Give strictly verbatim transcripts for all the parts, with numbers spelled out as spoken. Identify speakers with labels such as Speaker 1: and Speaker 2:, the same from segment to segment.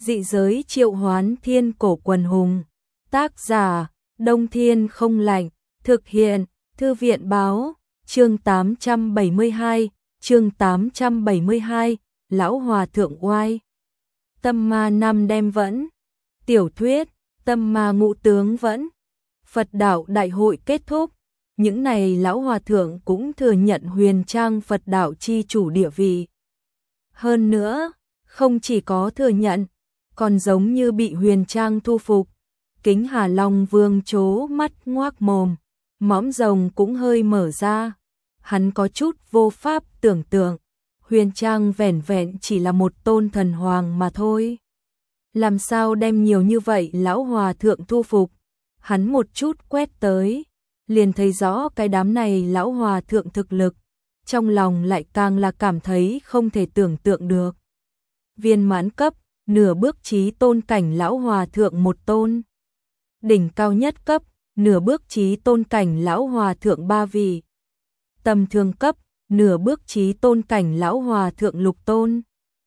Speaker 1: Dị giới triệu hoán thiên cổ quần hùng. Tác giả, Đông Thiên không lạnh. Thực hiện, Thư viện báo. Chương tám trăm bảy mươi hai, chương tám trăm bảy mươi hai, Lão Hòa Thượng oai. Tâm ma năm đem vẫn. Tiểu thuyết, Tâm ma ngũ tướng vẫn. Phật đạo đại hội kết thúc. Những này Lão Hòa Thượng cũng thừa nhận Huyền Trang Phật đạo chi chủ địa vị. Hơn nữa, không chỉ có thừa nhận, còn giống như bị Huyền Trang thu phục. Kính Hà Long Vương trố mắt ngoác mồm, mõm rồng cũng hơi mở ra. Hắn có chút vô pháp tưởng tượng, Huyền Trang vẻn vẹn chỉ là một tôn thần hoàng mà thôi. Làm sao đem nhiều như vậy Lão Hòa Thượng thu phục? Hắn một chút quét tới, liền thấy rõ cái đám này Lão Hòa Thượng thực lực, trong lòng lại càng là cảm thấy không thể tưởng tượng được. Viên mãn cấp, nửa bước chí tôn cảnh Lão Hòa Thượng một tôn. Đỉnh cao nhất cấp, nửa bước chí tôn cảnh Lão Hòa Thượng ba vị. Tầm thường cấp, nửa bước chí tôn cảnh Lão Hòa Thượng lục tôn.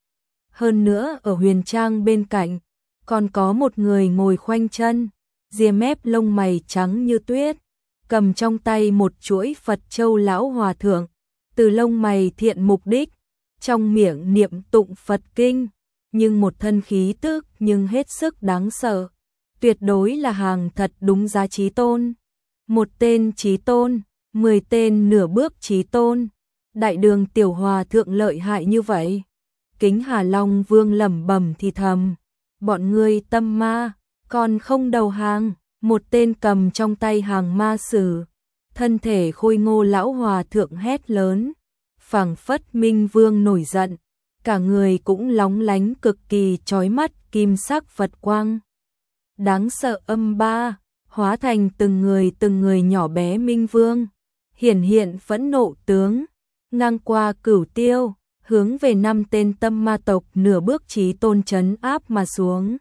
Speaker 1: Hơn nữa ở Huyền Trang bên cạnh, còn có một người ngồi khoanh chân, ria mép lông mày trắng như tuyết, cầm trong tay một chuỗi Phật châu Lão Hòa Thượng, từ lông mày thiện mục đích, trong miệng niệm tụng Phật kinh, nhưng một thân khí tức nhưng hết sức đáng sợ. Tuyệt đối là hàng thật đúng giá chí tôn. Một tên chí tôn, mười tên nửa bước chí tôn. Đại đường tiểu hòa thượng lợi hại như vậy. Kính Hà Long Vương lẩm bẩm thì thầm. Bọn ngươi tâm ma, còn không đầu hàng. Một tên cầm trong tay hàng ma sử. Thân thể khôi ngô Lão Hòa Thượng hét lớn. Phảng phất Minh Vương nổi giận. Cả người cũng lóng lánh cực kỳ chói mắt kim sắc Phật quang. Đáng sợ âm ba, hóa thành từng người từng người nhỏ bé Minh Vương, hiển hiện phẫn nộ tướng, ngang qua cửu tiêu, hướng về năm tên tâm ma tộc nửa bước chí tôn trấn áp mà xuống.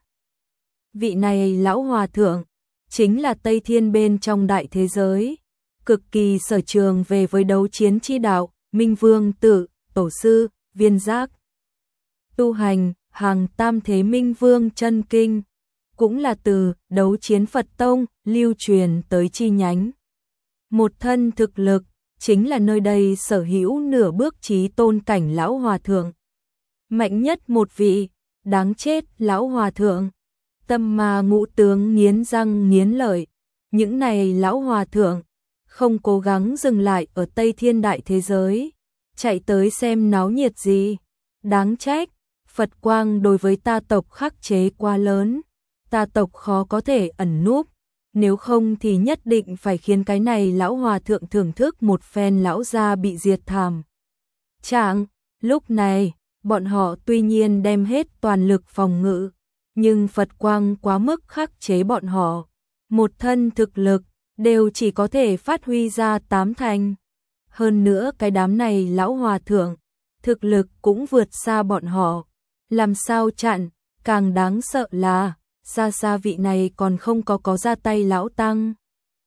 Speaker 1: Vị này Lão Hòa Thượng, chính là Tây Thiên bên trong đại thế giới, cực kỳ sở trường về với đấu chiến chi đạo, Minh Vương tự, tổ sư, viên giác. Tu hành, hàng tam thế Minh Vương chân kinh. Cũng là từ đấu chiến Phật Tông lưu truyền tới chi nhánh. Một thân thực lực, chính là nơi đây sở hữu nửa bước chí tôn cảnh Lão Hòa Thượng. Mạnh nhất một vị, đáng chết Lão Hòa Thượng. Tâm ma ngũ tướng nghiến răng nghiến lợi. Những này Lão Hòa Thượng, không cố gắng dừng lại ở Tây Thiên đại thế giới, chạy tới xem náo nhiệt gì. Đáng trách, Phật quang đối với ta tộc khắc chế quá lớn. Ta tộc khó có thể ẩn núp, nếu không thì nhất định phải khiến cái này Lão Hòa Thượng thưởng thức một phen lão gia bị diệt thảm. Trạng, lúc này, bọn họ tuy nhiên đem hết toàn lực phòng ngự, nhưng Phật quang quá mức khắc chế bọn họ. Một thân thực lực, đều chỉ có thể phát huy ra tám thành. Hơn nữa cái đám này Lão Hòa Thượng, thực lực cũng vượt xa bọn họ. Làm sao chặn, càng đáng sợ là xa xa vị này còn không có có ra tay lão tăng.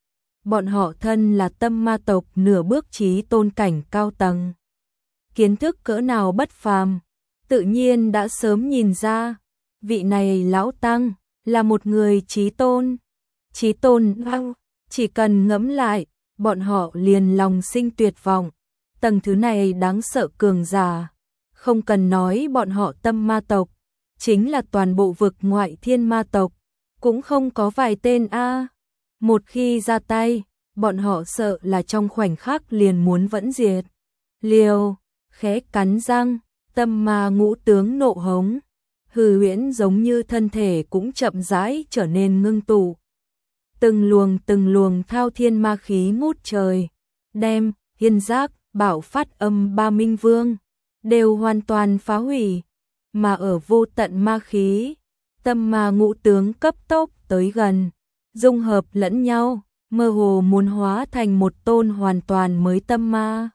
Speaker 1: Bọn họ thân là tâm ma tộc nửa bước chí tôn cảnh cao tầng. Kiến thức cỡ nào bất phàm, tự nhiên đã sớm nhìn ra, vị này lão tăng là một người chí tôn. Chí tôn, chỉ cần ngẫm lại, bọn họ liền lòng sinh tuyệt vọng. Tầng thứ này đáng sợ cường giả, không cần nói bọn họ tâm ma tộc, chính là toàn bộ vực ngoại thiên ma tộc, cũng không có vài tên a. Một khi ra tay, bọn họ sợ là trong khoảnh khắc liền muốn vẫn diệt. Liều, khẽ cắn răng, tâm ma ngũ tướng nộ hống, hư huyễn giống như thân thể cũng chậm rãi trở nên ngưng tụ. Từng luồng từng luồng thao thiên ma khí ngút trời, đem, hiên giác, bảo phát âm ba Minh Vương, đều hoàn toàn phá hủy. Mà ở vô tận ma khí, tâm ma ngũ tướng cấp tốc tới gần, dung hợp lẫn nhau, mơ hồ muốn hóa thành một tôn hoàn toàn mới tâm ma.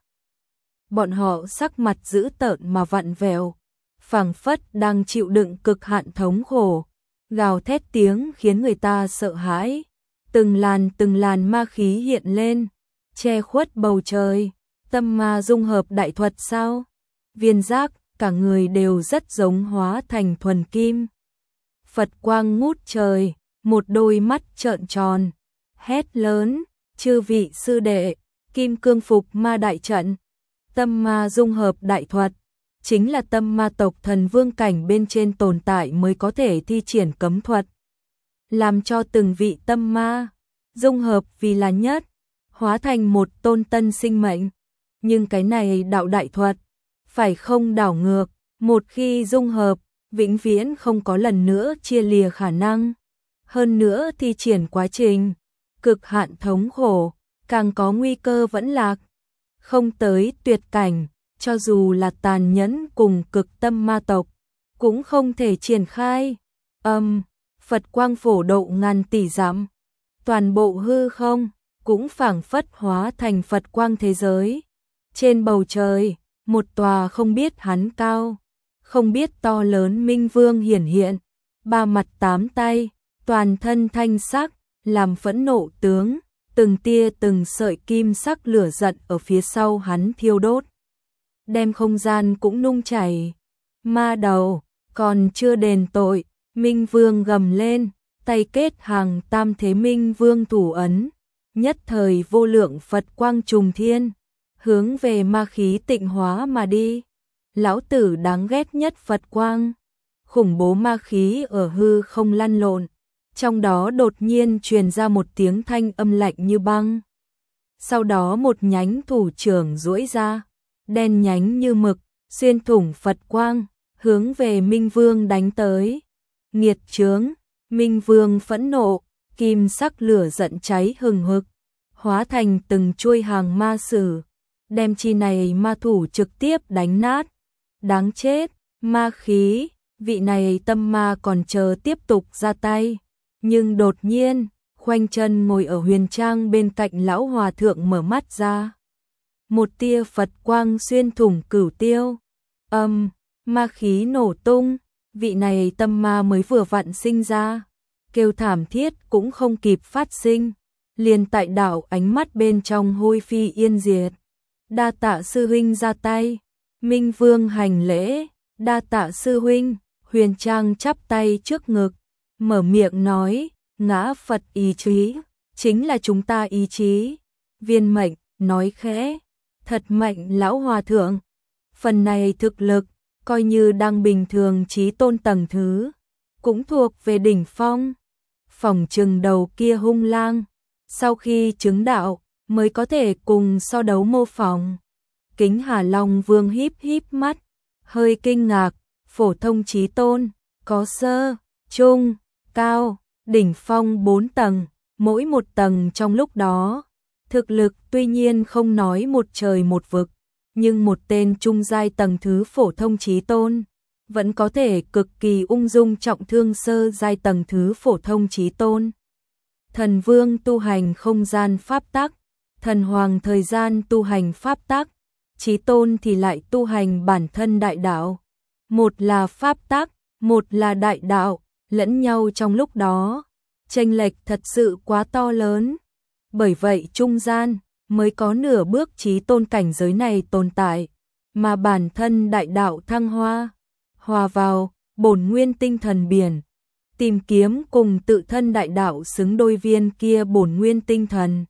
Speaker 1: Bọn họ sắc mặt dữ tợn mà vặn vẹo, phảng phất đang chịu đựng cực hạn thống khổ, gào thét tiếng khiến người ta sợ hãi. Từng làn từng làn ma khí hiện lên, che khuất bầu trời. Tâm ma dung hợp đại thuật sao? Viên giác, cả người đều rất giống hóa thành thuần kim. Phật quang ngút trời, một đôi mắt trợn tròn, hét lớn, chư vị sư đệ, kim cương phục ma đại trận, tâm ma dung hợp đại thuật, chính là tâm ma tộc thần vương cảnh bên trên tồn tại mới có thể thi triển cấm thuật. Làm cho từng vị tâm ma dung hợp vì là nhất, hóa thành một tôn tân sinh mệnh. Nhưng cái này đạo đại thuật, phải không đảo ngược, một khi dung hợp, vĩnh viễn không có lần nữa chia lìa khả năng. Hơn nữa thi triển quá trình, cực hạn thống khổ, càng có nguy cơ vẫn lạc. Không tới tuyệt cảnh, cho dù là tàn nhẫn cùng cực tâm ma tộc, cũng không thể triển khai. Âm, um, Phật quang phổ độ ngàn tỷ dặm, toàn bộ hư không, cũng phảng phất hóa thành Phật quang thế giới. Trên bầu trời, một tòa không biết hắn cao, không biết to lớn minh vương hiển hiện, ba mặt tám tay, toàn thân thanh sắc, làm phẫn nộ tướng, từng tia từng sợi kim sắc lửa giận ở phía sau hắn thiêu đốt. Đem không gian cũng nung chảy. Ma đầu, còn chưa đền tội, Minh Vương gầm lên, tay kết hàng tam thế Minh Vương thủ ấn, nhất thời vô lượng Phật quang trùng thiên, hướng về ma khí tịnh hóa mà đi. Lão tử đáng ghét nhất Phật quang, khủng bố ma khí ở hư không lăn lộn, trong đó đột nhiên truyền ra một tiếng thanh âm lạnh như băng. Sau đó một nhánh thủ trưởng duỗi ra, đen nhánh như mực, xuyên thủng Phật quang, hướng về Minh Vương đánh tới. Nghiệt chướng, Minh Vương phẫn nộ, kim sắc lửa giận cháy hừng hực, hóa thành từng chuôi hàng ma sử, đem chi này ma thủ trực tiếp đánh nát. Đáng chết, ma khí, vị này tâm ma còn chờ tiếp tục ra tay, nhưng đột nhiên, khoanh chân ngồi ở huyền trang bên cạnh lão hòa thượng mở mắt ra. Một tia Phật quang xuyên thủng cửu tiêu, âm, um, ma khí nổ tung, vị này tâm ma mới vừa vặn sinh ra, kêu thảm thiết cũng không kịp phát sinh, liền tại đảo ánh mắt bên trong hôi phi yên diệt. Đa tạ sư huynh ra tay. Minh Vương hành lễ, đa tạ sư huynh. Huyền Trang chắp tay trước ngực, mở miệng nói, ngã Phật ý chí, chính là chúng ta ý chí. Viên Mệnh nói khẽ, thật mạnh lão hòa thượng, phần này thực lực, coi như đang bình thường chí tôn tầng thứ, cũng thuộc về đỉnh phong. Phỏng chừng đầu kia hung lang, sau khi chứng đạo, mới có thể cùng so đấu mô phỏng. Kính Hà Long Vương híp híp mắt, hơi kinh ngạc, phổ thông chí tôn, có sơ, trung, cao, đỉnh phong bốn tầng, mỗi một tầng trong lúc đó. Thực lực tuy nhiên không nói một trời một vực, nhưng một tên trung giai tầng thứ phổ thông chí tôn, vẫn có thể cực kỳ ung dung trọng thương sơ giai tầng thứ phổ thông chí tôn. Thần Vương tu hành không gian pháp tắc, Thần Hoàng thời gian tu hành pháp tắc, chí tôn thì lại tu hành bản thân đại đạo. Một là pháp tắc, một là đại đạo, lẫn nhau trong lúc đó, chênh lệch thật sự quá to lớn. Bởi vậy trung gian mới có nửa bước chí tôn cảnh giới này tồn tại, mà bản thân đại đạo thăng hoa, hòa vào bổn nguyên tinh thần biển, tìm kiếm cùng tự thân đại đạo xứng đôi viên kia bổn nguyên tinh thần.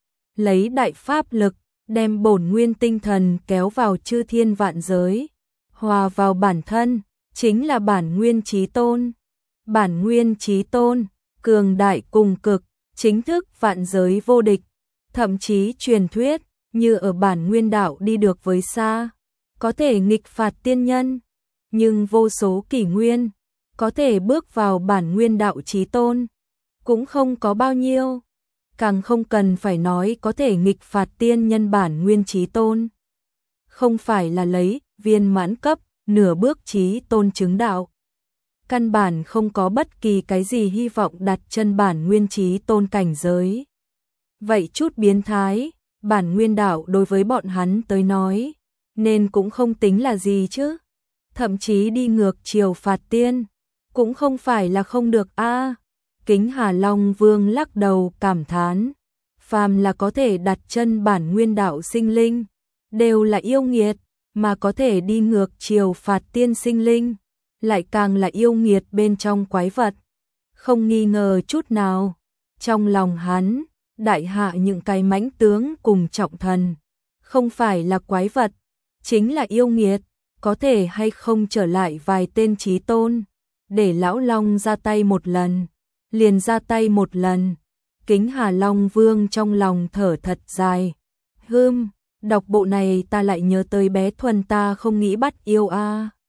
Speaker 1: Lấy đại pháp lực, đem bổn nguyên tinh thần kéo vào chư thiên vạn giới, hòa vào bản thân, chính là bản nguyên chí tôn. Bản nguyên chí tôn, cường đại cùng cực, chính thức vạn giới vô địch, thậm chí truyền thuyết, như ở bản nguyên đạo đi được với xa, có thể nghịch phạt tiên nhân, nhưng vô số kỷ nguyên, có thể bước vào bản nguyên đạo chí tôn, cũng không có bao nhiêu, càng không cần phải nói có thể nghịch phạt tiên nhân bản nguyên chí tôn. Không phải là lấy viên mãn cấp, nửa bước chí tôn chứng đạo. Căn bản không có bất kỳ cái gì hy vọng đặt chân bản nguyên chí tôn cảnh giới. Vậy chút biến thái, bản nguyên đạo đối với bọn hắn tới nói, nên cũng không tính là gì chứ. Thậm chí đi ngược chiều phạt tiên, cũng không phải là không được a. À, Kính Hà Long Vương lắc đầu cảm thán, phàm là có thể đặt chân bản nguyên đạo sinh linh, đều là yêu nghiệt, mà có thể đi ngược chiều phạt tiên sinh linh, lại càng là yêu nghiệt bên trong quái vật. không nghi ngờ chút nào. Trong lòng hắn, đại hạ những cái mãnh tướng cùng trọng thần, không phải là quái vật, chính là yêu nghiệt, có thể hay không trở lại vài tên chí tôn, để lão Long ra tay một lần, liền ra tay một lần. Kính Hà Long Vương trong lòng thở thật dài. Hưm, đọc bộ này ta lại nhớ tới bé Thuần ta không nghĩ bắt yêu a.